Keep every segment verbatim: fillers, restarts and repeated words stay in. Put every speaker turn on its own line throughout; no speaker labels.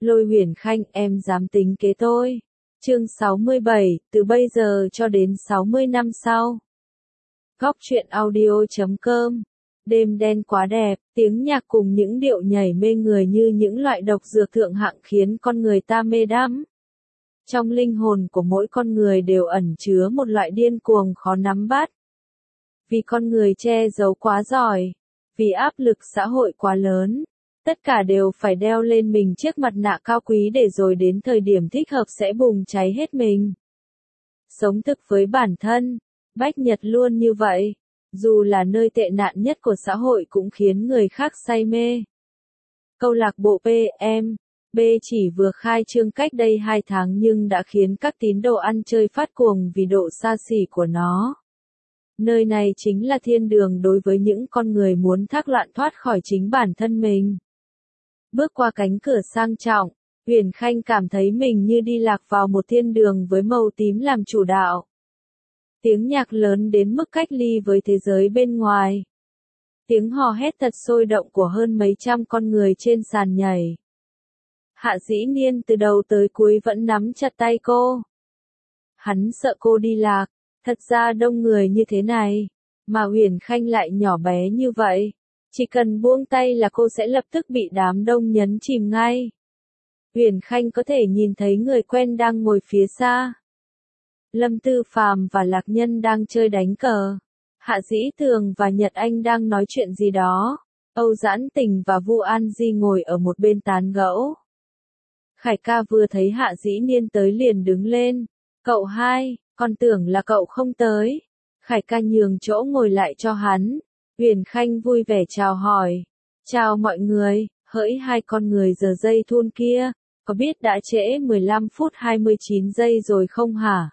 Lôi Huyền Khanh, em dám tính kế tôi. Chương sáu mươi bảy, từ bây giờ cho đến sáu mươi năm sau. Góc truyện audio chấm com. Đêm đen quá đẹp, tiếng nhạc cùng những điệu nhảy mê người như những loại độc dược thượng hạng khiến con người ta mê đắm. Trong linh hồn của mỗi con người đều ẩn chứa một loại điên cuồng khó nắm bắt. Vì con người che giấu quá giỏi, vì áp lực xã hội quá lớn, tất cả đều phải đeo lên mình chiếc mặt nạ cao quý để rồi đến thời điểm thích hợp sẽ bùng cháy hết mình. Sống thực với bản thân, Bách Nhật luôn như vậy, dù là nơi tệ nạn nhất của xã hội cũng khiến người khác say mê. Câu lạc bộ pê em bê chỉ vừa khai trương cách đây hai tháng nhưng đã khiến các tín đồ ăn chơi phát cuồng vì độ xa xỉ của nó. Nơi này chính là thiên đường đối với những con người muốn thác loạn thoát khỏi chính bản thân mình. Bước qua cánh cửa sang trọng, Huyền Khanh cảm thấy mình như đi lạc vào một thiên đường với màu tím làm chủ đạo. Tiếng nhạc lớn đến mức cách ly với thế giới bên ngoài. Tiếng hò hét thật sôi động của hơn mấy trăm con người trên sàn nhảy. Hạ Dĩ Niên từ đầu tới cuối vẫn nắm chặt tay cô. Hắn sợ cô đi lạc, thật ra đông người như thế này, mà Huyền Khanh lại nhỏ bé như vậy. Chỉ cần buông tay là cô sẽ lập tức bị đám đông nhấn chìm ngay. Huyền Khanh có thể nhìn thấy người quen đang ngồi phía xa. Lâm Tư Phàm và Lạc Nhân đang chơi đánh cờ. Hạ Dĩ Tường và Nhật Anh đang nói chuyện gì đó. Âu Giãn Tình và Vu An Di ngồi ở một bên tán gẫu. Khải ca vừa thấy Hạ Dĩ Niên tới liền đứng lên. Cậu hai, con tưởng là cậu không tới. Khải ca nhường chỗ ngồi lại cho hắn. Huyền Khanh vui vẻ chào hỏi. Chào mọi người, hỡi hai con người giờ dây thun kia, có biết đã trễ mười lăm phút hai mươi chín giây rồi không hả?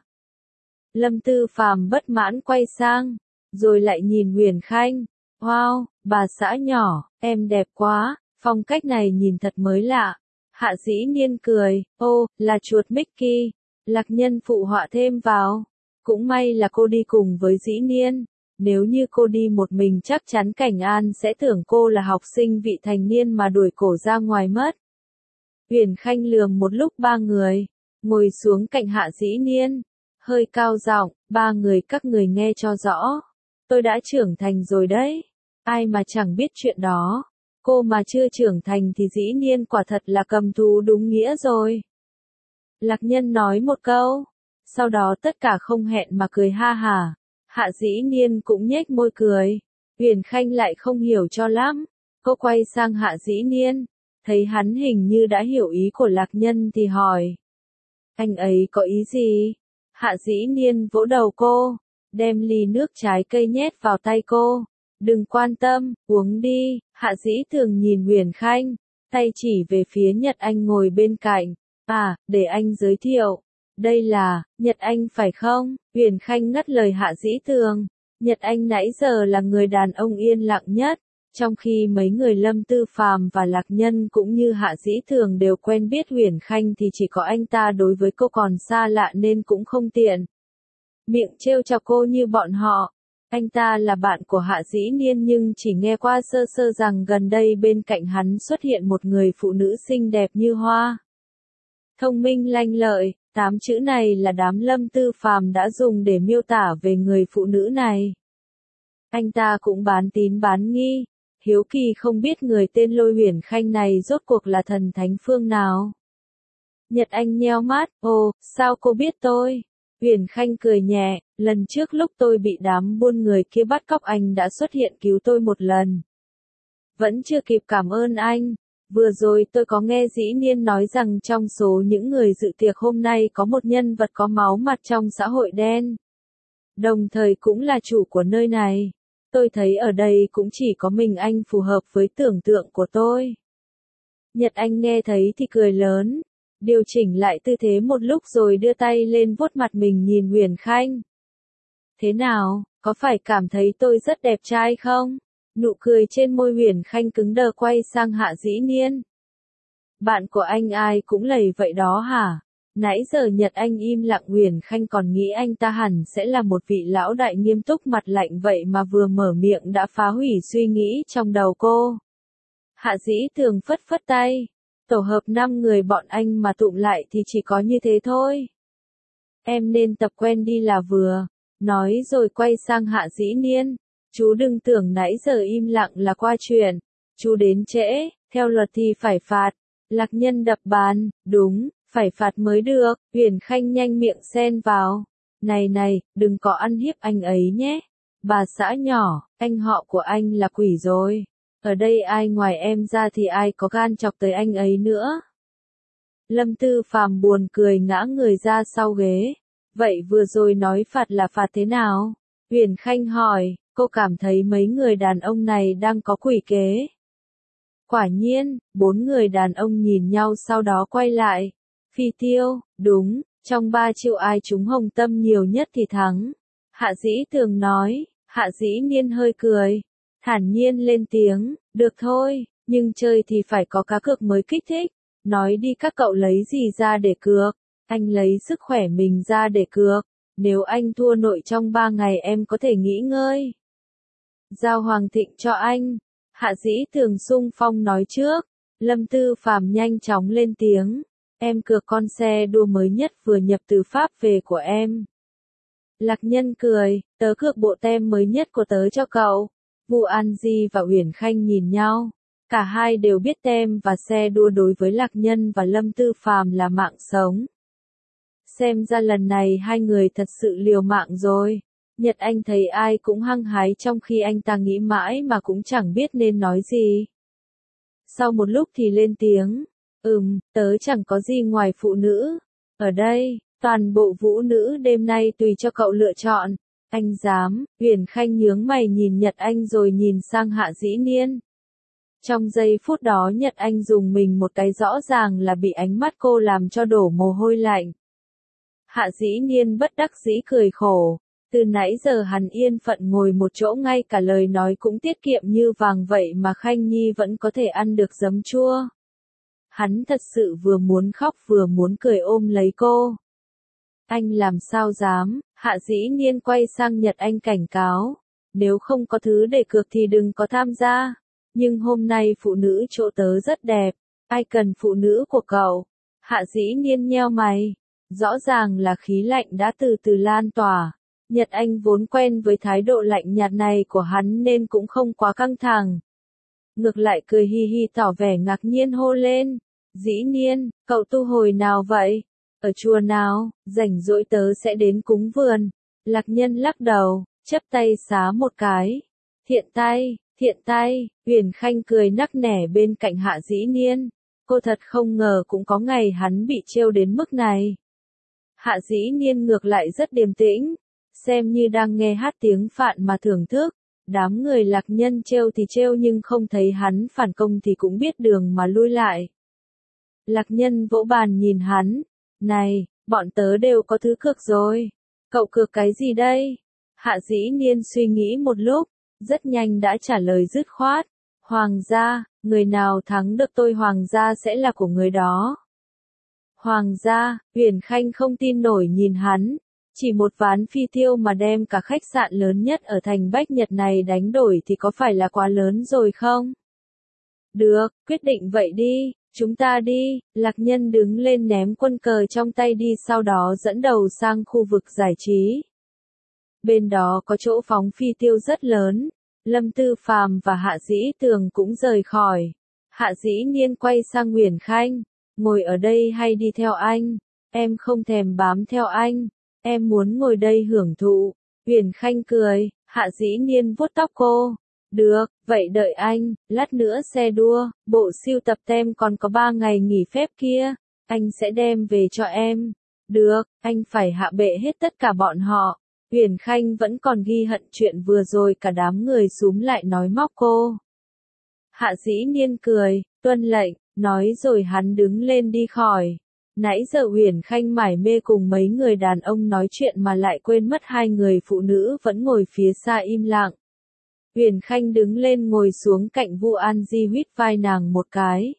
Lâm Tư Phàm bất mãn quay sang, rồi lại nhìn Huyền Khanh. Wow, bà xã nhỏ, em đẹp quá, phong cách này nhìn thật mới lạ. Hạ Dĩ Niên cười, ô, là chuột Mickey. Lạc Nhân phụ họa thêm vào. Cũng may là cô đi cùng với Dĩ Niên. Nếu như cô đi một mình chắc chắn Cảnh An sẽ tưởng cô là học sinh vị thành niên mà đuổi cổ ra ngoài mất. Huyền Khanh lườm một lúc ba người, ngồi xuống cạnh Hạ Dĩ Niên, hơi cao giọng, ba người các người nghe cho rõ. Tôi đã trưởng thành rồi đấy. Ai mà chẳng biết chuyện đó. Cô mà chưa trưởng thành thì Dĩ Niên quả thật là cầm thú đúng nghĩa rồi. Lạc Nhân nói một câu, sau đó tất cả không hẹn mà cười ha hả. Hạ Dĩ Niên cũng nhếch môi cười. Huyền Khanh lại không hiểu cho lắm. Cô quay sang Hạ Dĩ Niên, thấy hắn hình như đã hiểu ý của Lạc Nhân thì hỏi. Anh ấy có ý gì? Hạ Dĩ Niên vỗ đầu cô, đem ly nước trái cây nhét vào tay cô. Đừng quan tâm, uống đi. Hạ Dĩ Thường nhìn Huyền Khanh, tay chỉ về phía Nhật Anh ngồi bên cạnh. À, để anh giới thiệu. Đây là, Nhật Anh phải không? Huyền Khanh ngắt lời Hạ Dĩ Tường. Nhật Anh nãy giờ là người đàn ông yên lặng nhất, trong khi mấy người Lâm Tư Phàm và Lạc Nhân cũng như Hạ Dĩ Tường đều quen biết Huyền Khanh thì chỉ có anh ta đối với cô còn xa lạ nên cũng không tiện miệng trêu chọc cô như bọn họ. Anh ta là bạn của Hạ Dĩ Niên nhưng chỉ nghe qua sơ sơ rằng gần đây bên cạnh hắn xuất hiện một người phụ nữ xinh đẹp như hoa. Thông minh lanh lợi. Tám chữ này là đám Lâm Tư Phàm đã dùng để miêu tả về người phụ nữ này. Anh ta cũng bán tín bán nghi, hiếu kỳ không biết người tên Lôi Huyền Khanh này rốt cuộc là thần thánh phương nào. Nhật Anh nheo mắt, ồ, sao cô biết tôi? Huyền Khanh cười nhẹ, lần trước lúc tôi bị đám buôn người kia bắt cóc anh đã xuất hiện cứu tôi một lần. Vẫn chưa kịp cảm ơn anh. Vừa rồi tôi có nghe Dĩ Niên nói rằng trong số những người dự tiệc hôm nay có một nhân vật có máu mặt trong xã hội đen. Đồng thời cũng là chủ của nơi này. Tôi thấy ở đây cũng chỉ có mình anh phù hợp với tưởng tượng của tôi. Nhật Anh nghe thấy thì cười lớn, điều chỉnh lại tư thế một lúc rồi đưa tay lên vuốt mặt mình nhìn Huyền Khanh. Thế nào, có phải cảm thấy tôi rất đẹp trai không? Nụ cười trên môi Huyền Khanh cứng đờ quay sang Hạ Dĩ Niên. Bạn của anh ai cũng lầy vậy đó hả? Nãy giờ Nhật Anh im lặng, Huyền Khanh còn nghĩ anh ta hẳn sẽ là một vị lão đại nghiêm túc mặt lạnh vậy mà vừa mở miệng đã phá hủy suy nghĩ trong đầu cô. Hạ Dĩ Tường phất phất tay. Tổ hợp năm người bọn anh mà tụm lại thì chỉ có như thế thôi. Em nên tập quen đi là vừa. Nói rồi quay sang Hạ Dĩ Niên. Chú đừng tưởng nãy giờ im lặng là qua chuyện. Chú đến trễ, theo luật thì phải phạt. Lạc Nhân đập bàn, đúng, phải phạt mới được. Uyển Khanh nhanh miệng xen vào. Này này, đừng có ăn hiếp anh ấy nhé. Bà xã nhỏ, anh họ của anh là quỷ rồi. Ở đây ai ngoài em ra thì ai có gan chọc tới anh ấy nữa. Lâm Tư Phàm buồn cười ngã người ra sau ghế. Vậy vừa rồi nói phạt là phạt thế nào? Uyển Khanh hỏi, cô cảm thấy mấy người đàn ông này đang có quỷ kế. Quả nhiên, bốn người đàn ông nhìn nhau sau đó quay lại. Phi Tiêu, đúng, trong ba triệu ai trúng hồng tâm nhiều nhất thì thắng. Hạ Dĩ Tường nói, Hạ Dĩ Niên hơi cười. Thản nhiên lên tiếng, được thôi, nhưng chơi thì phải có cá cược mới kích thích. Nói đi các cậu lấy gì ra để cược? Anh lấy sức khỏe mình ra để cược. Nếu anh thua nội trong ba ngày em có thể nghỉ ngơi. Giao Hoàng Thịnh cho anh. Hạ Dĩ Tường xung phong nói trước. Lâm Tư Phàm nhanh chóng lên tiếng. Em cược con xe đua mới nhất vừa nhập từ Pháp về của em. Lạc Nhân cười, tớ cược bộ tem mới nhất của tớ cho cậu. Vu An Di và Uyển Khanh nhìn nhau. Cả hai đều biết tem và xe đua đối với Lạc Nhân và Lâm Tư Phàm là mạng sống. Xem ra lần này hai người thật sự liều mạng rồi. Nhật Anh thấy ai cũng hăng hái trong khi anh ta nghĩ mãi mà cũng chẳng biết nên nói gì. Sau một lúc thì lên tiếng. Ừm, tớ chẳng có gì ngoài phụ nữ. Ở đây, toàn bộ vũ nữ đêm nay tùy cho cậu lựa chọn. Anh dám, Uyển Khanh nhướng mày nhìn Nhật Anh rồi nhìn sang Hạ Dĩ Niên. Trong giây phút đó Nhật Anh dùng mình một cái rõ ràng là bị ánh mắt cô làm cho đổ mồ hôi lạnh. Hạ Dĩ Niên bất đắc dĩ cười khổ. Từ nãy giờ hắn yên phận ngồi một chỗ ngay cả lời nói cũng tiết kiệm như vàng vậy mà Khanh Nhi vẫn có thể ăn được giấm chua. Hắn thật sự vừa muốn khóc vừa muốn cười ôm lấy cô. Anh làm sao dám, Hạ Dĩ Niên quay sang Nhật Anh cảnh cáo. Nếu không có thứ để cược thì đừng có tham gia. Nhưng hôm nay phụ nữ chỗ tớ rất đẹp. Ai cần phụ nữ của cậu? Hạ Dĩ Niên nheo mày. Rõ ràng là khí lạnh đã từ từ lan tỏa. Nhật Anh vốn quen với thái độ lạnh nhạt này của hắn nên cũng không quá căng thẳng. Ngược lại cười hi hi tỏ vẻ ngạc nhiên hô lên. Dĩ Niên, cậu tu hồi nào vậy? Ở chùa nào, rảnh rỗi tớ sẽ đến cúng vườn. Lạc Nhân lắc đầu, chắp tay xá một cái. Thiện tay, thiện tay, Uyển Khanh cười nắc nẻ bên cạnh Hạ Dĩ Niên. Cô thật không ngờ cũng có ngày hắn bị trêu đến mức này. Hạ Dĩ Niên ngược lại rất điềm tĩnh, xem như đang nghe hát tiếng Phạn mà thưởng thức. Đám người Lạc Nhân trêu thì trêu nhưng không thấy hắn phản công thì cũng biết đường mà lui lại. Lạc Nhân vỗ bàn nhìn hắn. Này, bọn tớ đều có thứ cược rồi. Cậu cược cái gì đây? Hạ Dĩ Niên suy nghĩ một lúc, rất nhanh đã trả lời dứt khoát. Hoàng gia, người nào thắng được tôi Hoàng gia sẽ là của người đó. Hoàng gia, Uyển Khanh không tin nổi nhìn hắn. Chỉ một ván phi tiêu mà đem cả khách sạn lớn nhất ở thành Bách Nhật này đánh đổi thì có phải là quá lớn rồi không? Được, quyết định vậy đi, chúng ta đi. Lạc Nhân đứng lên ném quân cờ trong tay đi sau đó dẫn đầu sang khu vực giải trí. Bên đó có chỗ phóng phi tiêu rất lớn. Lâm Tư Phàm và Hạ Dĩ Tường cũng rời khỏi. Hạ Dĩ Niên quay sang Uyển Khanh. Ngồi ở đây hay đi theo anh? Em không thèm bám theo anh. Em muốn ngồi đây hưởng thụ. Uyển Khanh cười. Hạ Dĩ Niên vuốt tóc cô. Được, vậy đợi anh, lát nữa xe đua, bộ sưu tập tem còn có ba ngày nghỉ phép kia. Anh sẽ đem về cho em. Được, anh phải hạ bệ hết tất cả bọn họ. Uyển Khanh vẫn còn ghi hận chuyện vừa rồi cả đám người xúm lại nói móc cô. Hạ Dĩ Niên cười, tuân lệnh, nói rồi hắn đứng lên đi khỏi. Nãy giờ Uyển Khanh mải mê cùng mấy người đàn ông nói chuyện mà lại quên mất hai người phụ nữ vẫn ngồi phía xa im lặng. Uyển Khanh đứng lên ngồi xuống cạnh Vu An Di huýt vai nàng một cái.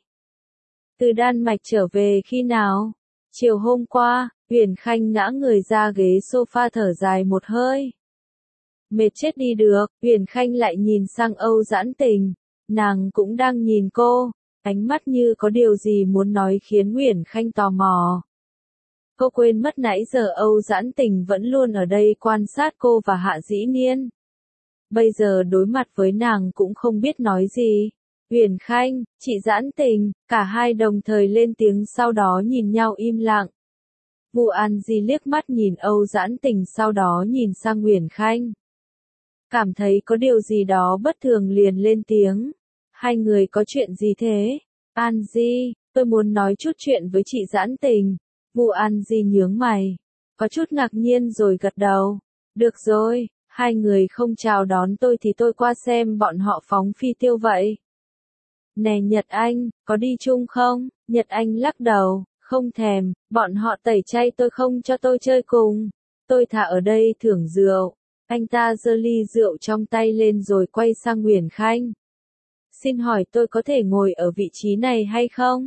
Từ Đan Mạch trở về khi nào? Chiều hôm qua. Uyển Khanh ngã người ra ghế sofa thở dài một hơi. Mệt chết đi được. Uyển Khanh lại nhìn sang Âu Giãn Tình. Nàng cũng đang nhìn cô. ánh mắt như có điều gì muốn nói khiến Uyển Khanh tò mò. Cô quên mất nãy giờ Âu Giãn Tình vẫn luôn ở đây quan sát cô và Hạ Dĩ Niên. Bây giờ đối mặt với nàng cũng không biết nói gì. Uyển Khanh, chị Giãn Tình, cả hai đồng thời lên tiếng sau đó nhìn nhau im lặng. Vu An Di liếc mắt nhìn Âu Giãn Tình sau đó nhìn sang Uyển Khanh. Cảm thấy có điều gì đó bất thường liền lên tiếng. Hai người có chuyện gì thế? An Di, tôi muốn nói chút chuyện với chị Giãn Tình. Vu An Di nhướng mày. Có chút ngạc nhiên rồi gật đầu. Được rồi, hai người không chào đón tôi thì tôi qua xem bọn họ phóng phi tiêu vậy. Nè Nhật Anh, có đi chung không? Nhật Anh lắc đầu, không thèm, bọn họ tẩy chay tôi không cho tôi chơi cùng. Tôi thả ở đây thưởng rượu. Anh ta giơ ly rượu trong tay lên rồi quay sang Uyển Khanh. Xin hỏi tôi có thể ngồi ở vị trí này hay không?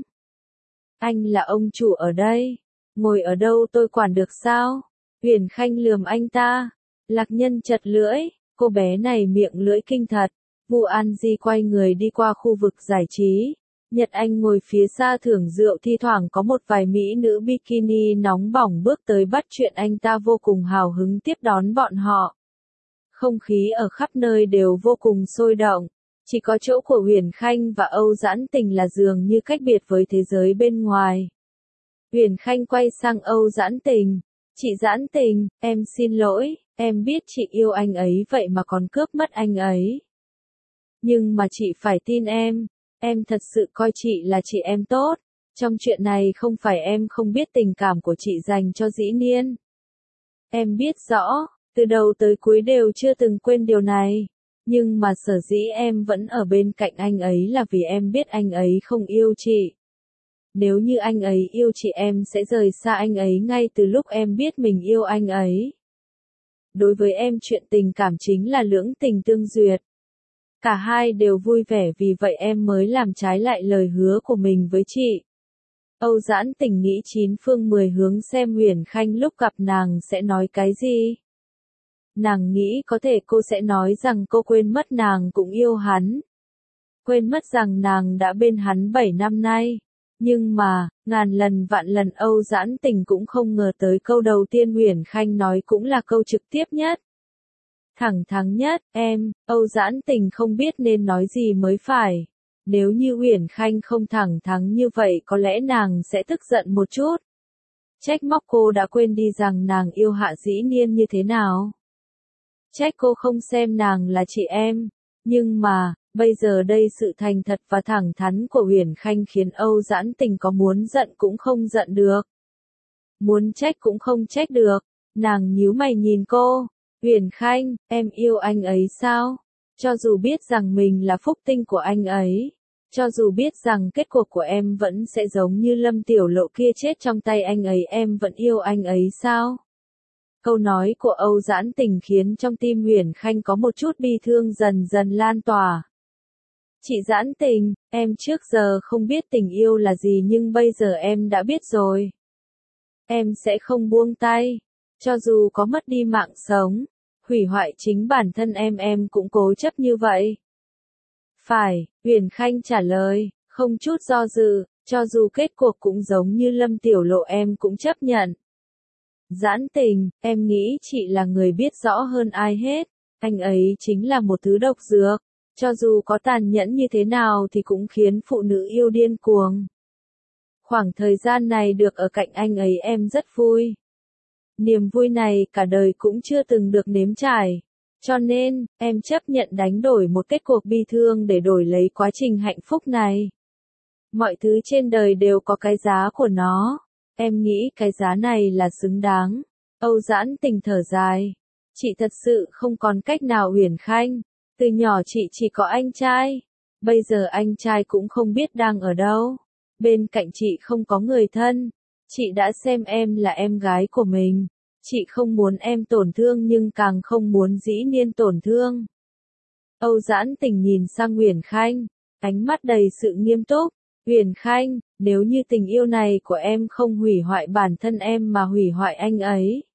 Anh là ông chủ ở đây. Ngồi ở đâu tôi quản được sao? Uyển Khanh lườm anh ta. Lạc Nhân chật lưỡi, cô bé này miệng lưỡi kinh thật. Vu An Di quay người đi qua khu vực giải trí. Nhật Anh ngồi phía xa thưởng rượu, thi thoảng có một vài mỹ nữ bikini nóng bỏng bước tới bắt chuyện, anh ta vô cùng hào hứng tiếp đón bọn họ. Không khí ở khắp nơi đều vô cùng sôi động. Chỉ có chỗ của Uyển Khanh và Âu Giãn Tình là dường như cách biệt với thế giới bên ngoài. Uyển Khanh quay sang Âu Giãn Tình. Chị Giãn Tình, em xin lỗi, em biết chị yêu anh ấy vậy mà còn cướp mất anh ấy. Nhưng mà chị phải tin em, em thật sự coi chị là chị em tốt. Trong chuyện này không phải em không biết tình cảm của chị dành cho Dĩ Niên. Em biết rõ, từ đầu tới cuối đều chưa từng quên điều này. Nhưng mà sở dĩ em vẫn ở bên cạnh anh ấy là vì em biết anh ấy không yêu chị. Nếu như anh ấy yêu chị em sẽ rời xa anh ấy ngay từ lúc em biết mình yêu anh ấy. Đối với em chuyện tình cảm chính là lưỡng tình tương duyệt. Cả hai đều vui vẻ vì vậy em mới làm trái lại lời hứa của mình với chị. Âu Giãn Tình nghĩ chín phương mười hướng xem Uyển Khanh lúc gặp nàng sẽ nói cái gì. Nàng nghĩ có thể cô sẽ nói rằng cô quên mất nàng cũng yêu hắn. Quên mất rằng nàng đã bên hắn bảy năm nay. Nhưng mà, ngàn lần vạn lần Âu Giãn Tình cũng không ngờ tới câu đầu tiên Uyển Khanh nói cũng là câu trực tiếp nhất. Thẳng thắn nhất, em, Âu Giãn Tình không biết nên nói gì mới phải. Nếu như Uyển Khanh không thẳng thắn như vậy có lẽ nàng sẽ tức giận một chút. Trách móc cô đã quên đi rằng nàng yêu Hạ Dĩ Niên như thế nào. Trách cô không xem nàng là chị em. Nhưng mà, bây giờ đây sự thành thật và thẳng thắn của Uyển Khanh khiến Âu Giãn Tình có muốn giận cũng không giận được. Muốn trách cũng không trách được. Nàng nhíu mày nhìn cô. Uyển Khanh, em yêu anh ấy sao? Cho dù biết rằng mình là phúc tinh của anh ấy. Cho dù biết rằng kết cuộc của em vẫn sẽ giống như Lâm Tiểu Lộ kia chết trong tay anh ấy, em vẫn yêu anh ấy sao? Câu nói của Âu Giãn Tình khiến trong tim Uyển Khanh có một chút bi thương dần dần lan tỏa. Chị Giãn Tình, em trước giờ không biết tình yêu là gì nhưng bây giờ em đã biết rồi. Em sẽ không buông tay. Cho dù có mất đi mạng sống, hủy hoại chính bản thân em em cũng cố chấp như vậy. Phải, Uyển Khanh trả lời, không chút do dự, cho dù kết cuộc cũng giống như Lâm Tiểu Lộ em cũng chấp nhận. Giãn Tình, em nghĩ chị là người biết rõ hơn ai hết, anh ấy chính là một thứ độc dược, cho dù có tàn nhẫn như thế nào thì cũng khiến phụ nữ yêu điên cuồng. Khoảng thời gian này được ở cạnh anh ấy em rất vui. Niềm vui này cả đời cũng chưa từng được nếm trải. Cho nên, em chấp nhận đánh đổi một kết cuộc bi thương để đổi lấy quá trình hạnh phúc này. Mọi thứ trên đời đều có cái giá của nó. Em nghĩ cái giá này là xứng đáng. Âu Giãn Tình thở dài. Chị thật sự không còn cách nào Uyển Khanh. Từ nhỏ chị chỉ có anh trai. Bây giờ anh trai cũng không biết đang ở đâu. Bên cạnh chị không có người thân. Chị đã xem em là em gái của mình. Chị không muốn em tổn thương nhưng càng không muốn Dĩ Niên tổn thương. Âu Giãn Tình nhìn sang Uyển Khanh, ánh mắt đầy sự nghiêm túc. Uyển Khanh, nếu như tình yêu này của em không hủy hoại bản thân em mà hủy hoại anh ấy,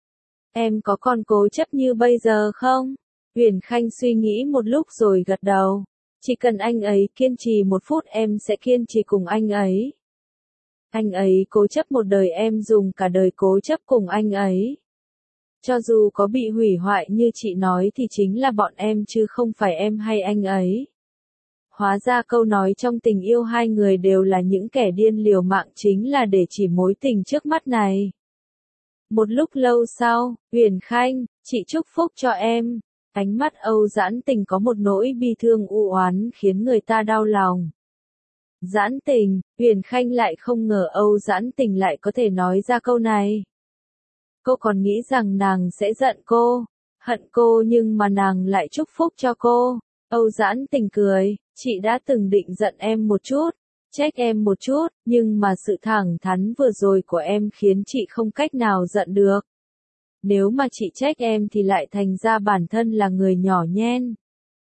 em có còn cố chấp như bây giờ không? Uyển Khanh suy nghĩ một lúc rồi gật đầu. Chỉ cần anh ấy kiên trì một phút em sẽ kiên trì cùng anh ấy. Anh ấy cố chấp một đời em dùng cả đời cố chấp cùng anh ấy. Cho dù có bị hủy hoại như chị nói thì chính là bọn em chứ không phải em hay anh ấy. Hóa ra câu nói trong tình yêu hai người đều là những kẻ điên liều mạng chính là để chỉ mối tình trước mắt này. Một lúc lâu sau, Huyền Khanh, chị chúc phúc cho em. Ánh mắt Âu Giãn Tình có một nỗi bi thương u oán khiến người ta đau lòng. Giãn Tình, Huyền Khanh lại không ngờ Âu Giãn Tình lại có thể nói ra câu này. Cô còn nghĩ rằng nàng sẽ giận cô, hận cô nhưng mà nàng lại chúc phúc cho cô. Âu Giãn Tình cười, chị đã từng định giận em một chút, trách em một chút, nhưng mà sự thẳng thắn vừa rồi của em khiến chị không cách nào giận được. Nếu mà chị trách em thì lại thành ra bản thân là người nhỏ nhen.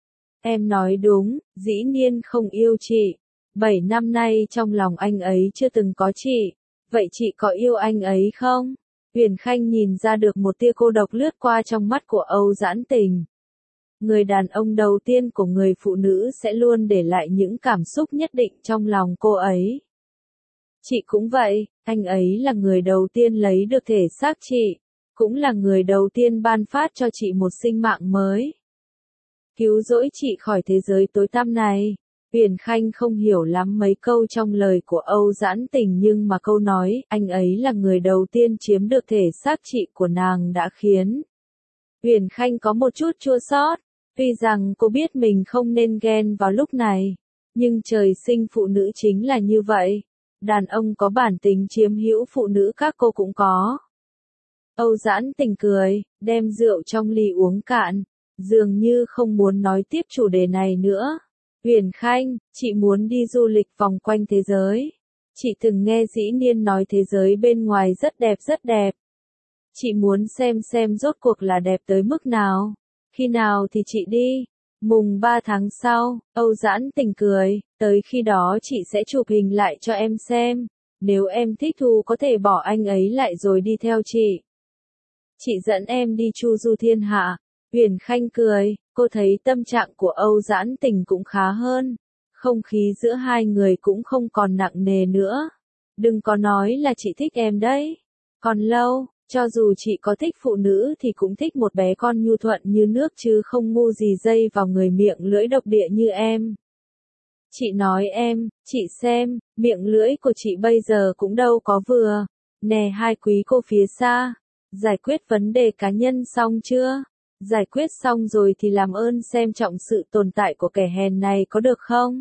Em nói đúng, dĩ nhiên không yêu chị. Bảy năm nay trong lòng anh ấy chưa từng có chị. Vậy chị có yêu anh ấy không? Huyền Khanh nhìn ra được một tia cô độc lướt qua trong mắt của Âu Giãn Tình. Người đàn ông đầu tiên của người phụ nữ sẽ luôn để lại những cảm xúc nhất định trong lòng cô ấy. Chị cũng vậy, anh ấy là người đầu tiên lấy được thể xác chị, cũng là người đầu tiên ban phát cho chị một sinh mạng mới. Cứu rỗi chị khỏi thế giới tối tăm này. Huyền Khanh không hiểu lắm mấy câu trong lời của Âu Giãn Tình nhưng mà câu nói anh ấy là người đầu tiên chiếm được thể xác chị của nàng đã khiến Huyền Khanh có một chút chua xót. Tuy rằng cô biết mình không nên ghen vào lúc này, nhưng trời sinh phụ nữ chính là như vậy. Đàn ông có bản tính chiếm hữu phụ nữ các cô cũng có. Âu Giãn Tình cười, đem rượu trong ly uống cạn, dường như không muốn nói tiếp chủ đề này nữa. Huyền Khanh, chị muốn đi du lịch vòng quanh thế giới. Chị từng nghe Dĩ Niên nói thế giới bên ngoài rất đẹp rất đẹp. Chị muốn xem xem rốt cuộc là đẹp tới mức nào. Khi nào thì chị đi? Mùng ba tháng sau, Âu Giãn Tình cười, tới khi đó chị sẽ chụp hình lại cho em xem. Nếu em thích thú có thể bỏ anh ấy lại rồi đi theo chị. Chị dẫn em đi chu du thiên hạ. Huyền Khanh cười, cô thấy tâm trạng của Âu Giãn Tình cũng khá hơn. Không khí giữa hai người cũng không còn nặng nề nữa. Đừng có nói là chị thích em đấy. Còn lâu, cho dù chị có thích phụ nữ thì cũng thích một bé con nhu thuận như nước chứ không ngu gì dây vào người miệng lưỡi độc địa như em. Chị nói em, chị xem, miệng lưỡi của chị bây giờ cũng đâu có vừa. Nè hai quý cô phía xa, giải quyết vấn đề cá nhân xong chưa? Giải quyết xong rồi thì làm ơn xem trọng sự tồn tại của kẻ hèn này có được không?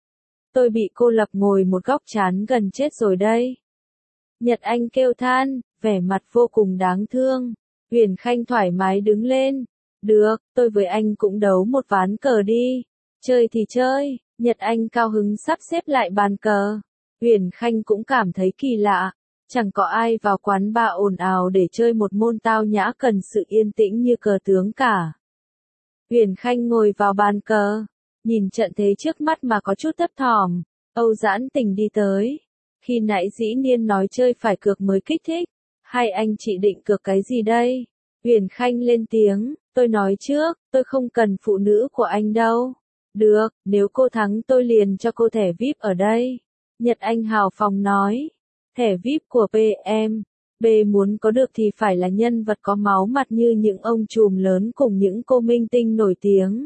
Tôi bị cô lập ngồi một góc chán gần chết rồi đây. Nhật Anh kêu than, vẻ mặt vô cùng đáng thương. Huyền Khanh thoải mái đứng lên. Được, tôi với anh cũng đấu một ván cờ đi. Chơi thì chơi. Nhật Anh cao hứng sắp xếp lại bàn cờ. Huyền Khanh cũng cảm thấy kỳ lạ. Chẳng có ai vào quán bar ồn ào để chơi một môn tao nhã cần sự yên tĩnh như cờ tướng cả. Huyền Khanh ngồi vào bàn cờ, nhìn trận thế trước mắt mà có chút thấp thỏm. Âu Giãn Tình đi tới. Khi nãy Dĩ Niên nói chơi phải cược mới kích thích. Hai anh chị định cược cái gì đây? Huyền Khanh lên tiếng, tôi nói trước, tôi không cần phụ nữ của anh đâu. Được, nếu cô thắng tôi liền cho cô thẻ vi ai pi ở đây. Nhật Anh hào phóng nói. Thẻ vi ai pi của pê em, B muốn có được thì phải là nhân vật có máu mặt như những ông trùm lớn cùng những cô minh tinh nổi tiếng.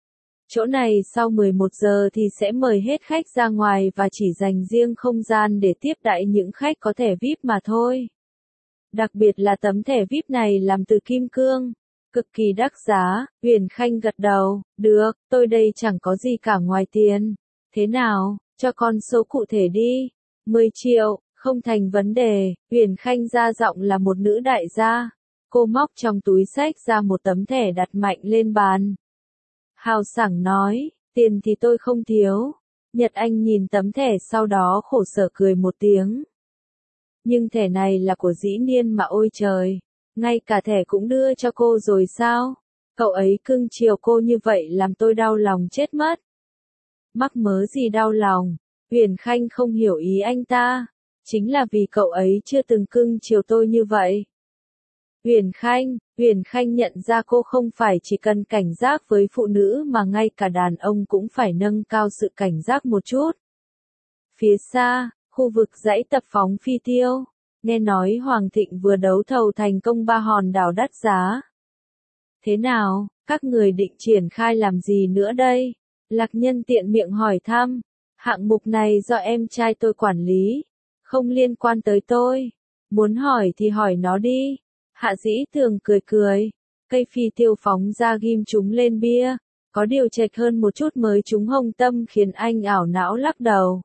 Chỗ này sau mười một giờ thì sẽ mời hết khách ra ngoài và chỉ dành riêng không gian để tiếp đãi những khách có thẻ vi ai pi mà thôi. Đặc biệt là tấm thẻ vi ai pi này làm từ kim cương, cực kỳ đắt giá. Huyền Khanh gật đầu, được, tôi đây chẳng có gì cả ngoài tiền. Thế nào, cho con số cụ thể đi. mười triệu. Không thành vấn đề. Huyền Khanh ra giọng là một nữ đại gia. Cô móc trong túi xách ra một tấm thẻ đặt mạnh lên bàn. Hào sảng nói, tiền thì tôi không thiếu. Nhật Anh nhìn tấm thẻ sau đó khổ sở cười một tiếng. Nhưng thẻ này là của Dĩ Niên mà ôi trời. Ngay cả thẻ cũng đưa cho cô rồi sao? Cậu ấy cưng chiều cô như vậy làm tôi đau lòng chết mất. Mắc mớ gì đau lòng? Huyền Khanh không hiểu ý anh ta. Chính là vì cậu ấy chưa từng cưng chiều tôi như vậy. Uyển Khanh, Uyển Khanh nhận ra cô không phải chỉ cần cảnh giác với phụ nữ mà ngay cả đàn ông cũng phải nâng cao sự cảnh giác một chút. Phía xa, khu vực dãy tập phóng phi tiêu, nghe nói Hoàng Thịnh vừa đấu thầu thành công ba hòn đảo đắt giá. Thế nào, các người định triển khai làm gì nữa đây? Lạc Nhân tiện miệng hỏi thăm, hạng mục này do em trai tôi quản lý, không liên quan tới tôi. Muốn hỏi thì hỏi nó đi. Hạ Dĩ Tường cười cười, cây phi tiêu phóng ra ghim chúng lên bia, có điều chệch hơn một chút mới trúng hông tâm khiến anh ảo não lắc đầu.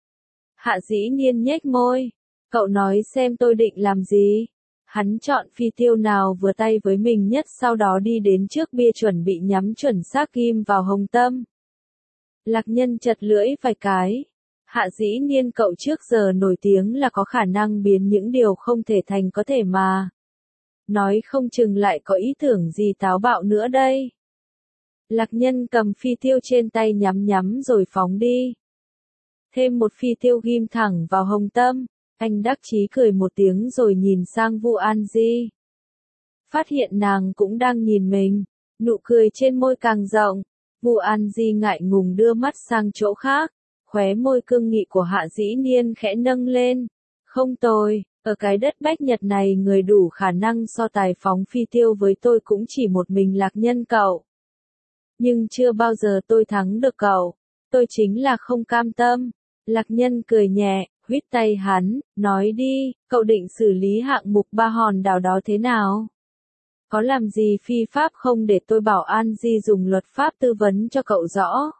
Hạ Dĩ Niên nhếch môi, cậu nói xem tôi định làm gì? Hắn chọn phi tiêu nào vừa tay với mình nhất sau đó đi đến trước bia chuẩn bị nhắm chuẩn xác ghim vào hông tâm. Lạc Nhân chật lưỡi vài cái. Hạ Dĩ Niên cậu trước giờ nổi tiếng là có khả năng biến những điều không thể thành có thể mà. Nói không chừng lại có ý tưởng gì táo bạo nữa đây. Lạc Nhân cầm phi tiêu trên tay nhắm nhắm rồi phóng đi. Thêm một phi tiêu ghim thẳng vào hông tâm, anh đắc chí cười một tiếng rồi nhìn sang Vu An Di. Phát hiện nàng cũng đang nhìn mình, nụ cười trên môi càng rộng, Vu An Di ngại ngùng đưa mắt sang chỗ khác, khóe môi cương nghị của Hạ Dĩ Niên khẽ nâng lên. Không tồi, ở cái đất Bách Nhật này người đủ khả năng so tài phóng phi tiêu với tôi cũng chỉ một mình Lạc Nhân cậu. Nhưng chưa bao giờ tôi thắng được cậu, tôi chính là không cam tâm. Lạc Nhân cười nhẹ, huýt tay hắn, nói đi, cậu định xử lý hạng mục ba hòn đảo đó thế nào? Có làm gì phi pháp không để tôi bảo An Di dùng luật pháp tư vấn cho cậu rõ?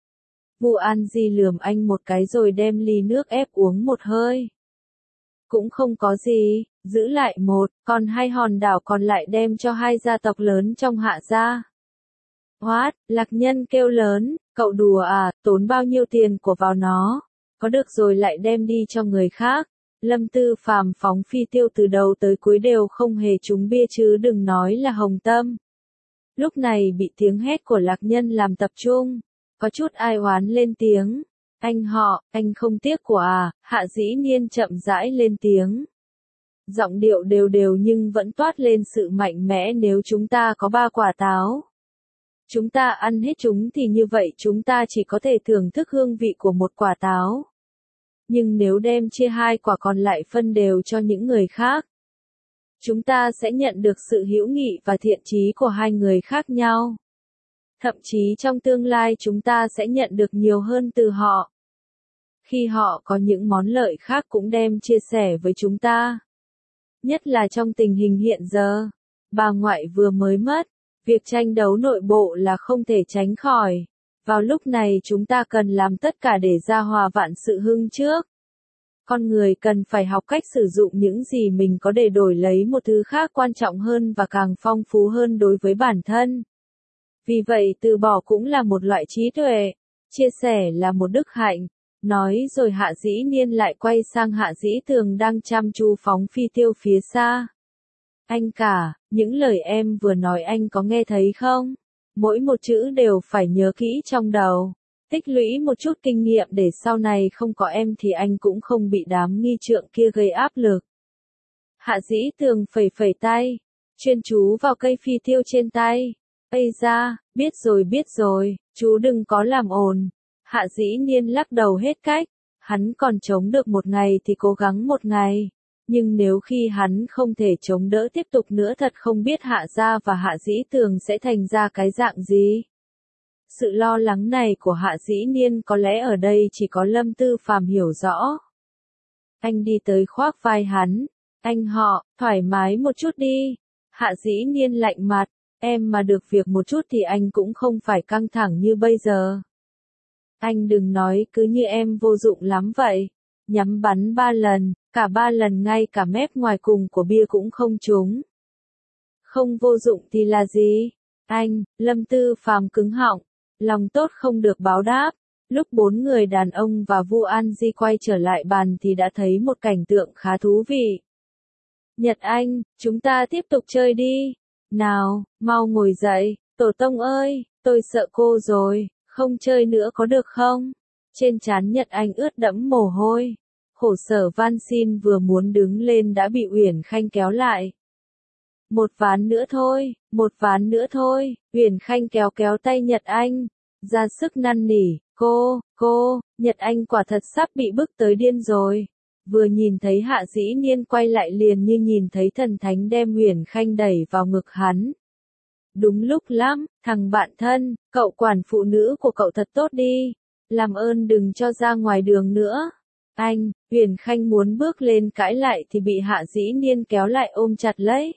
Vu An Di lườm anh một cái rồi đem ly nước ép uống một hơi. Cũng không có gì, giữ lại một, còn hai hòn đảo còn lại đem cho hai gia tộc lớn trong Hạ gia. What? Lạc Nhân kêu lớn, cậu đùa à, tốn bao nhiêu tiền của vào nó, có được rồi lại đem đi cho người khác. Lâm Tư Phàm phóng phi tiêu từ đầu tới cuối đều không hề trúng bia chứ đừng nói là hồng tâm. Lúc này bị tiếng hét của Lạc Nhân làm tập trung, có chút ai oán lên tiếng. Anh họ, anh không tiếc của à, Hạ Dĩ Niên chậm rãi lên tiếng. Giọng điệu đều đều nhưng vẫn toát lên sự mạnh mẽ. Nếu chúng ta có ba quả táo, chúng ta ăn hết chúng thì như vậy chúng ta chỉ có thể thưởng thức hương vị của một quả táo. Nhưng nếu đem chia hai quả còn lại phân đều cho những người khác, chúng ta sẽ nhận được sự hữu nghị và thiện chí của hai người khác nhau. Thậm chí trong tương lai chúng ta sẽ nhận được nhiều hơn từ họ. Khi họ có những món lợi khác cũng đem chia sẻ với chúng ta. Nhất là trong tình hình hiện giờ, bà ngoại vừa mới mất, việc tranh đấu nội bộ là không thể tránh khỏi. Vào lúc này chúng ta cần làm tất cả để gia hòa vạn sự hưng trước. Con người cần phải học cách sử dụng những gì mình có để đổi lấy một thứ khác quan trọng hơn và càng phong phú hơn đối với bản thân. Vì vậy từ bỏ cũng là một loại trí tuệ, chia sẻ là một đức hạnh. Nói rồi Hạ Dĩ Niên lại quay sang Hạ Dĩ Tường đang chăm chú phóng phi tiêu phía xa. Anh cả, những lời em vừa nói anh có nghe thấy không? Mỗi một chữ đều phải nhớ kỹ trong đầu. Tích lũy một chút kinh nghiệm để sau này không có em thì anh cũng không bị đám nghi trượng kia gây áp lực. Hạ Dĩ Tường phẩy phẩy tay, chuyên chú vào cây phi tiêu trên tay. Ây da, biết rồi biết rồi, chú đừng có làm ồn. Hạ Dĩ Niên lắc đầu hết cách, hắn còn chống được một ngày thì cố gắng một ngày. Nhưng nếu khi hắn không thể chống đỡ tiếp tục nữa thật không biết Hạ gia và Hạ Dĩ Tường sẽ thành ra cái dạng gì. Sự lo lắng này của Hạ Dĩ Niên có lẽ ở đây chỉ có Lâm Tư Phàm hiểu rõ. Anh đi tới khoác vai hắn, anh họ, thoải mái một chút đi. Hạ Dĩ Niên lạnh mặt, em mà được việc một chút thì anh cũng không phải căng thẳng như bây giờ. Anh đừng nói cứ như em vô dụng lắm vậy. Nhắm bắn ba lần, cả ba lần ngay cả mép ngoài cùng của bia cũng không trúng. Không vô dụng thì là gì? Anh, Lâm Tư Phàm cứng họng, lòng tốt không được báo đáp. Lúc bốn người đàn ông và Vu An Di quay trở lại bàn thì đã thấy một cảnh tượng khá thú vị. Nhật Anh, chúng ta tiếp tục chơi đi. Nào, mau ngồi dậy, Tổ tông ơi, tôi sợ cô rồi, không chơi nữa có được không? Trên trán Nhật Anh ướt đẫm mồ hôi. Khổ sở van xin vừa muốn đứng lên đã bị Uyển Khanh kéo lại. Một ván nữa thôi, một ván nữa thôi, Uyển Khanh kéo kéo tay Nhật Anh, ra sức năn nỉ, cô, cô, Nhật Anh quả thật sắp bị bức tới điên rồi. Vừa nhìn thấy Hạ Dĩ Niên quay lại liền như nhìn thấy thần thánh đem Uyển Khanh đẩy vào ngực hắn. Đúng lúc lắm, thằng bạn thân, cậu quản phụ nữ của cậu thật tốt đi, làm ơn đừng cho ra ngoài đường nữa. Anh, Uyển Khanh muốn bước lên cãi lại thì bị Hạ Dĩ Niên kéo lại ôm chặt lấy.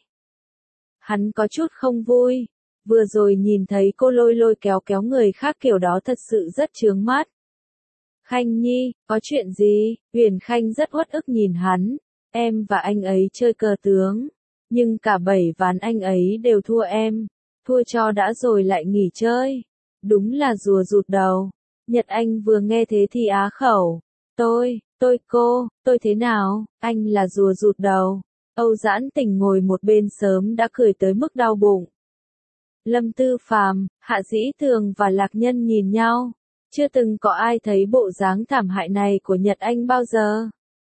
Hắn có chút không vui, vừa rồi nhìn thấy cô lôi lôi kéo kéo người khác kiểu đó thật sự rất chướng mắt. Khanh Nhi, có chuyện gì? Uyển Khanh rất uất ức nhìn hắn, em và anh ấy chơi cờ tướng, nhưng cả bảy ván anh ấy đều thua em, thua cho đã rồi lại nghỉ chơi, đúng là rùa rụt đầu. Nhật Anh vừa nghe thế thì á khẩu, tôi, tôi cô, tôi thế nào, anh là rùa rụt đầu. Âu Giãn Tình ngồi một bên sớm đã cười tới mức đau bụng. Lâm Tư Phàm, Hạ Dĩ Thường và Lạc Nhân nhìn nhau, chưa từng có ai thấy bộ dáng thảm hại này của Nhật Anh bao giờ.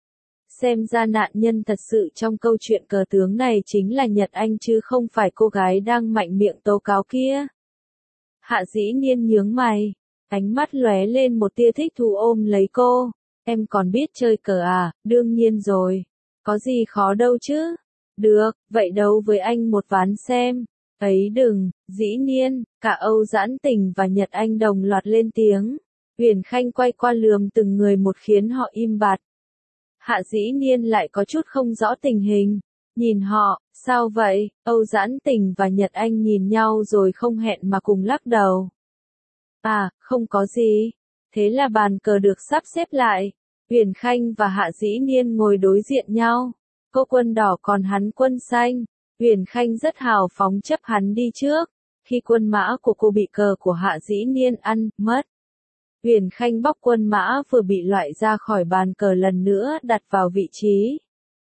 Xem ra nạn nhân thật sự trong câu chuyện cờ tướng này chính là Nhật Anh chứ không phải cô gái đang mạnh miệng tố cáo kia. Hạ Dĩ Niên nhướng mày, ánh mắt lóe lên một tia thích thú ôm lấy cô. Em còn biết chơi cờ à? Đương nhiên rồi. Có gì khó đâu chứ? Được, vậy đấu với anh một ván xem. Ấy đừng, Dĩ Niên, cả Âu Giãn Tình và Nhật Anh đồng loạt lên tiếng. Uyển Khanh quay qua lườm từng người một khiến họ im bặt. Hạ Dĩ Niên lại có chút không rõ tình hình. Nhìn họ, sao vậy? Âu Giãn Tình và Nhật Anh nhìn nhau rồi không hẹn mà cùng lắc đầu. À, không có gì. Thế là bàn cờ được sắp xếp lại. Uyển Khanh và Hạ Dĩ Niên ngồi đối diện nhau. Cô quân đỏ còn hắn quân xanh. Uyển Khanh rất hào phóng chấp hắn đi trước. Khi quân mã của cô bị cờ của Hạ Dĩ Niên ăn mất, Uyển Khanh bóc quân mã vừa bị loại ra khỏi bàn cờ lần nữa đặt vào vị trí.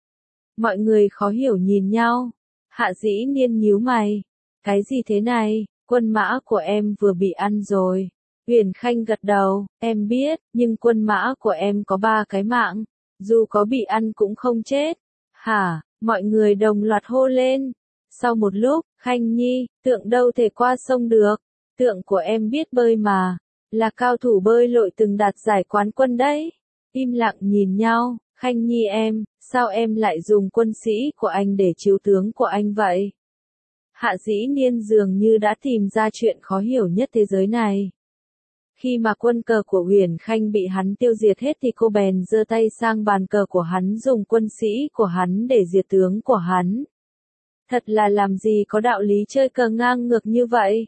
Mọi người khó hiểu nhìn nhau. Hạ Dĩ Niên nhíu mày. Cái gì thế này? Quân mã của em vừa bị ăn rồi. Uyển Khanh gật đầu, em biết, nhưng quân mã của em có ba cái mạng, dù có bị ăn cũng không chết. Hả? Mọi người đồng loạt hô lên. Sau một lúc, Khanh Nhi, Tượng đâu thể qua sông được. Tượng của em biết bơi mà, là cao thủ bơi lội từng đạt giải quán quân đấy. Im lặng nhìn nhau, Khanh Nhi em, sao em lại dùng quân sĩ của anh để chiếu tướng của anh vậy? Hạ Dĩ Niên dường như đã tìm ra chuyện khó hiểu nhất thế giới này. Khi mà quân cờ của Uyển Khanh bị hắn tiêu diệt hết thì cô bèn giơ tay sang bàn cờ của hắn dùng quân sĩ của hắn để diệt tướng của hắn. Thật là làm gì có đạo lý chơi cờ ngang ngược như vậy.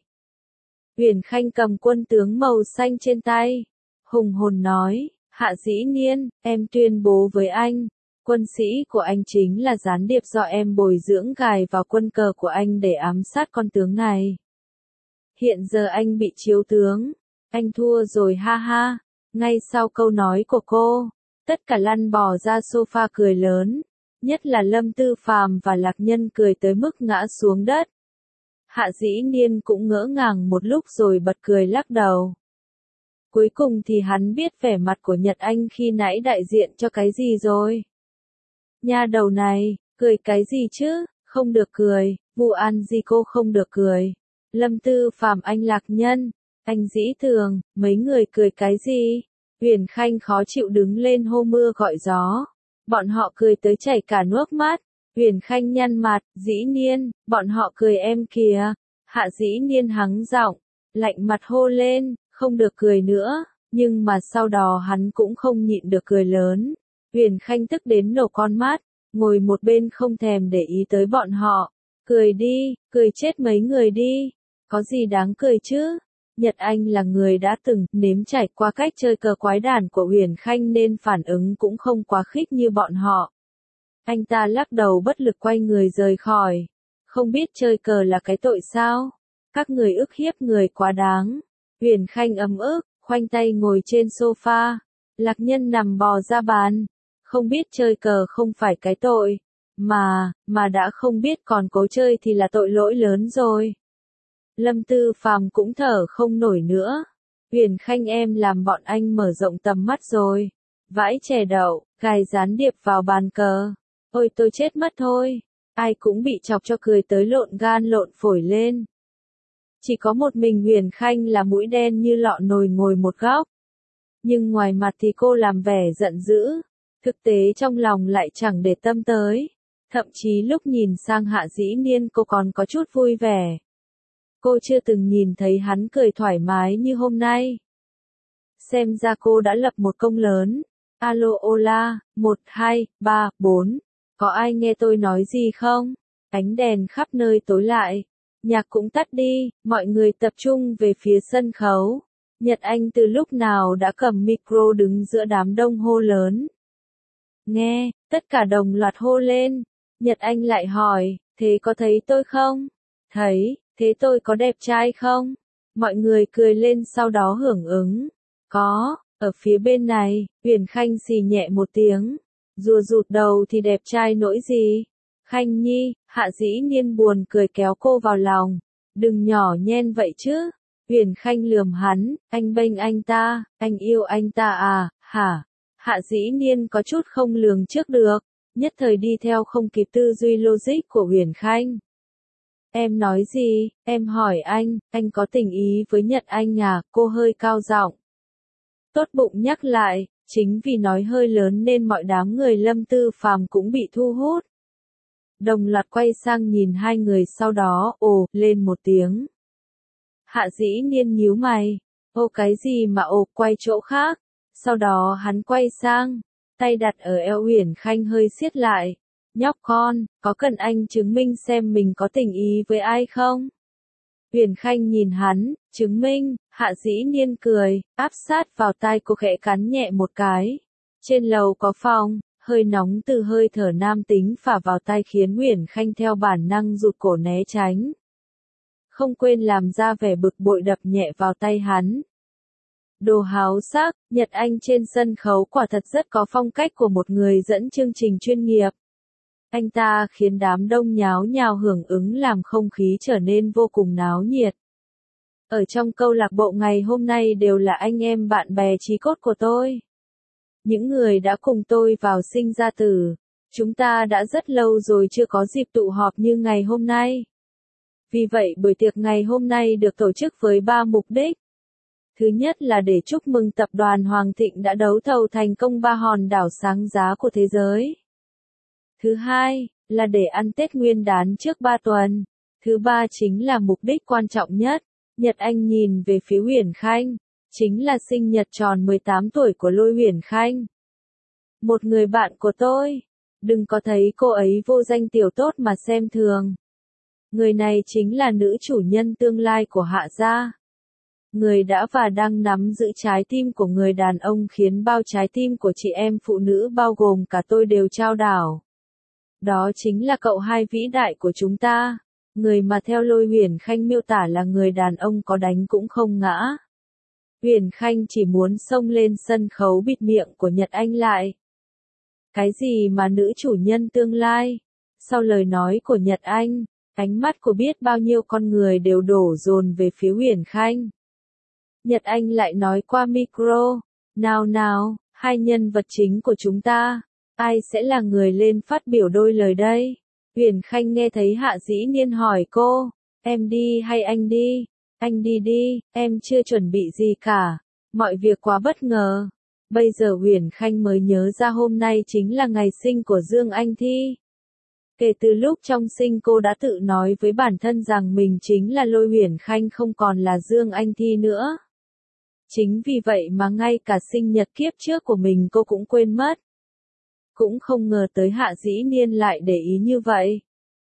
Uyển Khanh cầm quân tướng màu xanh trên tay, hùng hồn nói, Hạ Dĩ Niên, em tuyên bố với anh, quân sĩ của anh chính là gián điệp do em bồi dưỡng gài vào quân cờ của anh để ám sát con tướng này. Hiện giờ anh bị chiếu tướng, anh thua rồi ha ha. Ngay sau câu nói của cô, tất cả lăn bò ra sofa cười lớn, nhất là Lâm Tư Phàm và Lạc Nhân cười tới mức ngã xuống đất. Hạ Dĩ Niên cũng ngỡ ngàng một lúc rồi bật cười lắc đầu. Cuối cùng thì hắn biết vẻ mặt của Nhật Anh khi nãy đại diện cho cái gì rồi. Nha đầu này, cười cái gì chứ, không được cười, vụ an gì cô không được cười. Lâm Tư Phàm anh Lạc Nhân, anh Dĩ Thường, mấy người cười cái gì? Uyển Khanh khó chịu đứng lên hô mưa gọi gió. Bọn họ cười tới chảy cả nước mắt. Uyển Khanh nhăn mặt, Dĩ Niên, bọn họ cười em kìa. Hạ Dĩ Niên hắng giọng, lạnh mặt hô lên, không được cười nữa, nhưng mà sau đó hắn cũng không nhịn được cười lớn. Uyển Khanh tức đến nổ con mắt, ngồi một bên không thèm để ý tới bọn họ. Cười đi, cười chết mấy người đi, có gì đáng cười chứ? Nhật Anh là người đã từng nếm trải qua cách chơi cờ quái đản của Uyển Khanh nên phản ứng cũng không quá khích như bọn họ. Anh ta lắc đầu bất lực quay người rời khỏi. Không biết chơi cờ là cái tội sao? Các người ức hiếp người quá đáng. Uyển Khanh ấm ức, khoanh tay ngồi trên sofa. Lạc Nhân nằm bò ra bàn. Không biết chơi cờ không phải cái tội. Mà, mà đã không biết còn cố chơi thì là tội lỗi lớn rồi. Lâm Tư Phàm cũng thở không nổi nữa. Uyển Khanh em làm bọn anh mở rộng tầm mắt rồi. Vãi chè đậu, gài gián điệp vào bàn cờ. Ôi tôi chết mất thôi. ai cũng bị chọc cho cười tới lộn gan lộn phổi lên. Chỉ có một mình Huyền Khanh là mũi đen như lọ nồi ngồi một góc. Nhưng ngoài mặt thì cô làm vẻ giận dữ, thực tế trong lòng lại chẳng để tâm tới. Thậm chí lúc nhìn sang Hạ Dĩ Niên cô còn có chút vui vẻ. Cô chưa từng nhìn thấy hắn cười thoải mái như hôm nay. Xem ra cô đã lập một công lớn. Alo Ola, một, hai, ba, bốn. Có ai nghe tôi nói gì không? Ánh đèn khắp nơi tối lại. Nhạc cũng tắt đi, mọi người tập trung về phía sân khấu. Nhật Anh từ lúc nào đã cầm micro đứng giữa đám đông hô lớn. Nghe, tất cả đồng loạt hô lên. Nhật Anh lại hỏi, thế có thấy tôi không? Thấy, thế tôi có đẹp trai không? Mọi người cười lên sau đó hưởng ứng. Có, ở phía bên này, Huyền Khanh xì nhẹ một tiếng. Rùa rụt đầu thì đẹp trai nỗi gì? Khanh Nhi, Hạ Dĩ Niên buồn cười kéo cô vào lòng. Đừng nhỏ nhen vậy chứ. Huyền Khanh lườm hắn, anh bênh anh ta, anh yêu anh ta à, hả? Hạ Dĩ Niên có chút không lường trước được, nhất thời đi theo không kịp tư duy logic của Huyền Khanh. Em nói gì, em hỏi anh, anh có tình ý với Nhật Anh à, cô hơi cao giọng. Tốt bụng nhắc lại, chính vì nói hơi lớn nên mọi đám người Lâm Tư Phàm cũng bị thu hút. Đồng loạt quay sang nhìn hai người sau đó, ồ, lên một tiếng. Hạ Dĩ Niên nhíu mày, ô cái gì mà ồ, quay chỗ khác. Sau đó hắn quay sang, tay đặt ở eo Huyền Khanh hơi siết lại. Nhóc con, có cần anh chứng minh xem mình có tình ý với ai không? Huyền Khanh nhìn hắn, chứng minh, Hạ Dĩ Niên cười, áp sát vào tai cô khẽ cắn nhẹ một cái. Trên lầu có phòng, hơi nóng từ hơi thở nam tính phả vào tai khiến Huyền Khanh theo bản năng rụt cổ né tránh. Không quên làm ra vẻ bực bội đập nhẹ vào tay hắn. Đồ háo sắc, Nhật Anh trên sân khấu quả thật rất có phong cách của một người dẫn chương trình chuyên nghiệp. Anh ta khiến đám đông nháo nhào hưởng ứng làm không khí trở nên vô cùng náo nhiệt. Ở trong câu lạc bộ ngày hôm nay đều là anh em bạn bè chí cốt của tôi. Những người đã cùng tôi vào sinh ra tử. Chúng ta đã rất lâu rồi chưa có dịp tụ họp như ngày hôm nay. Vì vậy buổi tiệc ngày hôm nay được tổ chức với ba mục đích. Thứ nhất là để chúc mừng tập đoàn Hoàng Thịnh đã đấu thầu thành công ba hòn đảo sáng giá của thế giới. Thứ hai, là để ăn Tết Nguyên đán trước ba tuần. Thứ ba chính là mục đích quan trọng nhất. Nhật Anh nhìn về phía Huyền Khanh. Chính là sinh nhật tròn mười tám tuổi của Lôi Huyền Khanh. Một người bạn của tôi. Đừng có thấy cô ấy vô danh tiểu tốt mà xem thường. Người này chính là nữ chủ nhân tương lai của Hạ gia. Người đã và đang nắm giữ trái tim của người đàn ông khiến bao trái tim của chị em phụ nữ bao gồm cả tôi đều chao đảo. Đó chính là cậu hai vĩ đại của chúng ta. Người mà theo Lôi Huyền Khanh miêu tả là người đàn ông có đánh cũng không ngã. Huyền Khanh chỉ muốn xông lên sân khấu bịt miệng của Nhật Anh lại. Cái gì mà nữ chủ nhân tương lai? Sau lời nói của Nhật Anh, ánh mắt của biết bao nhiêu con người đều đổ dồn về phía Huyền Khanh. Nhật Anh lại nói qua micro, nào nào, hai nhân vật chính của chúng ta, ai sẽ là người lên phát biểu đôi lời đây? Huyền Khanh nghe thấy Hạ Dĩ Niên hỏi cô, em đi hay anh đi? Anh đi đi, em chưa chuẩn bị gì cả, mọi việc quá bất ngờ. Bây giờ Huyền Khanh mới nhớ ra hôm nay chính là ngày sinh của Dương Anh Thi. Kể từ lúc trong sinh cô đã tự nói với bản thân rằng mình chính là Lôi Huyền Khanh không còn là Dương Anh Thi nữa. Chính vì vậy mà ngay cả sinh nhật kiếp trước của mình cô cũng quên mất. Cũng không ngờ tới Hạ Dĩ Niên lại để ý như vậy.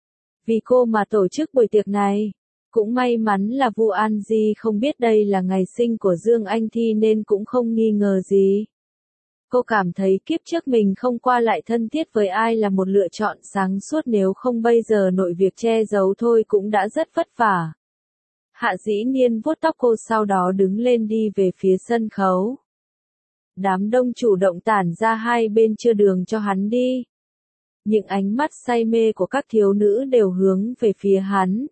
Vì cô mà tổ chức buổi tiệc này. Cũng may mắn là Vu An Di không biết đây là ngày sinh của Dương Anh Thi nên cũng không nghi ngờ gì. Cô cảm thấy kiếp trước mình không qua lại thân thiết với ai là một lựa chọn sáng suốt, nếu không bây giờ nội việc che giấu thôi cũng đã rất vất vả. Hạ Dĩ Niên vuốt tóc cô sau đó đứng lên đi về phía sân khấu. Đám đông chủ động tản ra hai bên chưa đường cho hắn đi. Những ánh mắt say mê của các thiếu nữ đều hướng về phía hắn.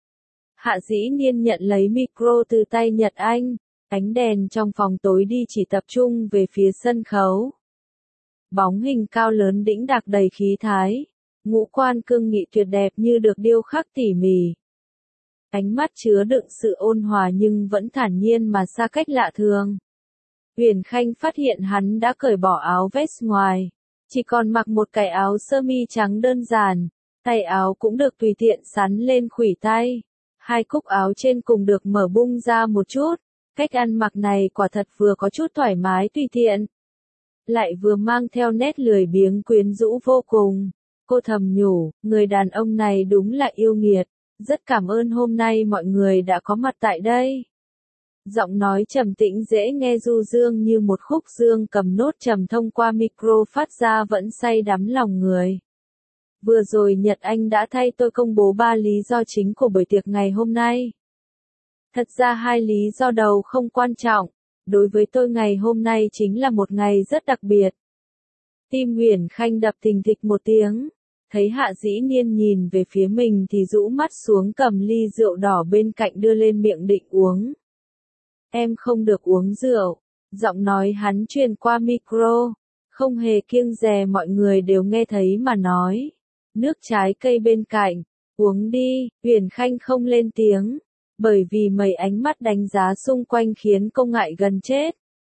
Hạ Dĩ Niên nhận lấy micro từ tay Nhật Anh. Ánh đèn trong phòng tối đi chỉ tập trung về phía sân khấu. Bóng hình cao lớn đĩnh đạc đầy khí thái. ngũ quan cương nghị tuyệt đẹp như được điêu khắc tỉ mỉ. Ánh mắt chứa đựng sự ôn hòa nhưng vẫn thản nhiên mà xa cách lạ thường. Huyền Khanh phát hiện hắn đã cởi bỏ áo vest ngoài, chỉ còn mặc một cái áo sơ mi trắng đơn giản, tay áo cũng được tùy tiện sắn lên khuỷu tay. Hai cúc áo trên cùng được mở bung ra một chút, cách ăn mặc này quả thật vừa có chút thoải mái tùy tiện, lại vừa mang theo nét lười biếng quyến rũ vô cùng. Cô thầm nhủ, người đàn ông này đúng là yêu nghiệt, rất cảm ơn hôm nay mọi người đã có mặt tại đây. Giọng nói trầm tĩnh dễ nghe du dương như một khúc dương cầm nốt trầm thông qua micro phát ra vẫn say đắm lòng người. Vừa rồi Nhật Anh đã thay tôi công bố ba lý do chính của buổi tiệc ngày hôm nay. Thật ra hai lý do đầu không quan trọng, đối với tôi ngày hôm nay chính là một ngày rất đặc biệt. Tim Huyền Khanh đập thình thịch một tiếng, thấy Hạ Dĩ Niên nhìn về phía mình thì rũ mắt xuống cầm ly rượu đỏ bên cạnh đưa lên miệng định uống. Em không được uống rượu, giọng nói hắn truyền qua micro, không hề kiêng dè mọi người đều nghe thấy mà nói. Nước trái cây bên cạnh, uống đi, Huyền Khanh không lên tiếng, bởi vì mấy ánh mắt đánh giá xung quanh khiến cô ngại gần chết.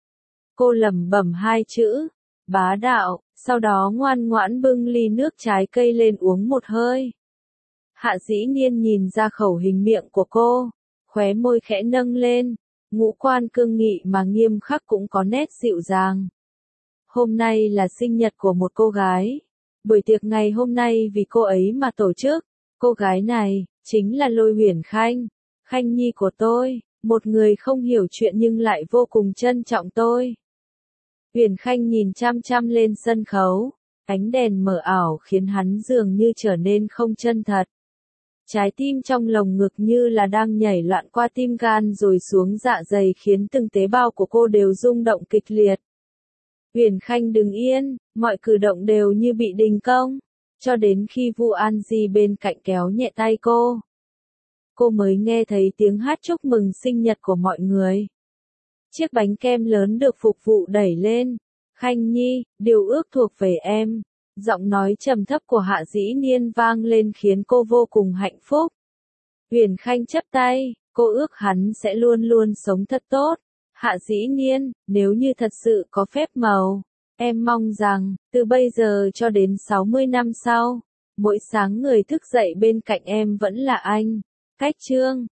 Cô lẩm bẩm hai chữ, bá đạo, sau đó ngoan ngoãn bưng ly nước trái cây lên uống một hơi. Hạ Dĩ Niên nhìn ra khẩu hình miệng của cô, khóe môi khẽ nâng lên, ngũ quan cương nghị mà nghiêm khắc cũng có nét dịu dàng. Hôm nay là sinh nhật của một cô gái. Buổi tiệc ngày hôm nay vì cô ấy mà tổ chức, cô gái này, chính là Lôi Huyền Khanh, Khanh nhi của tôi, một người không hiểu chuyện nhưng lại vô cùng trân trọng tôi. Huyền Khanh nhìn chăm chăm lên sân khấu, ánh đèn mờ ảo khiến hắn dường như trở nên không chân thật. Trái tim trong lồng ngực như là đang nhảy loạn qua tim gan rồi xuống dạ dày khiến từng tế bào của cô đều rung động kịch liệt. Huyền Khanh đứng yên, mọi cử động đều như bị đình công, cho đến khi Vu An Di bên cạnh kéo nhẹ tay cô. Cô mới nghe thấy tiếng hát chúc mừng sinh nhật của mọi người. Chiếc bánh kem lớn được phục vụ đẩy lên. Khanh nhi, điều ước thuộc về em. Giọng nói trầm thấp của Hạ Dĩ Niên vang lên khiến cô vô cùng hạnh phúc. Huyền Khanh chắp tay, cô ước hắn sẽ luôn luôn sống thật tốt. Hạ Dĩ Niên, nếu như thật sự có phép màu, em mong rằng, từ bây giờ cho đến sáu mươi năm sau, mỗi sáng người thức dậy bên cạnh em vẫn là anh. Cách chương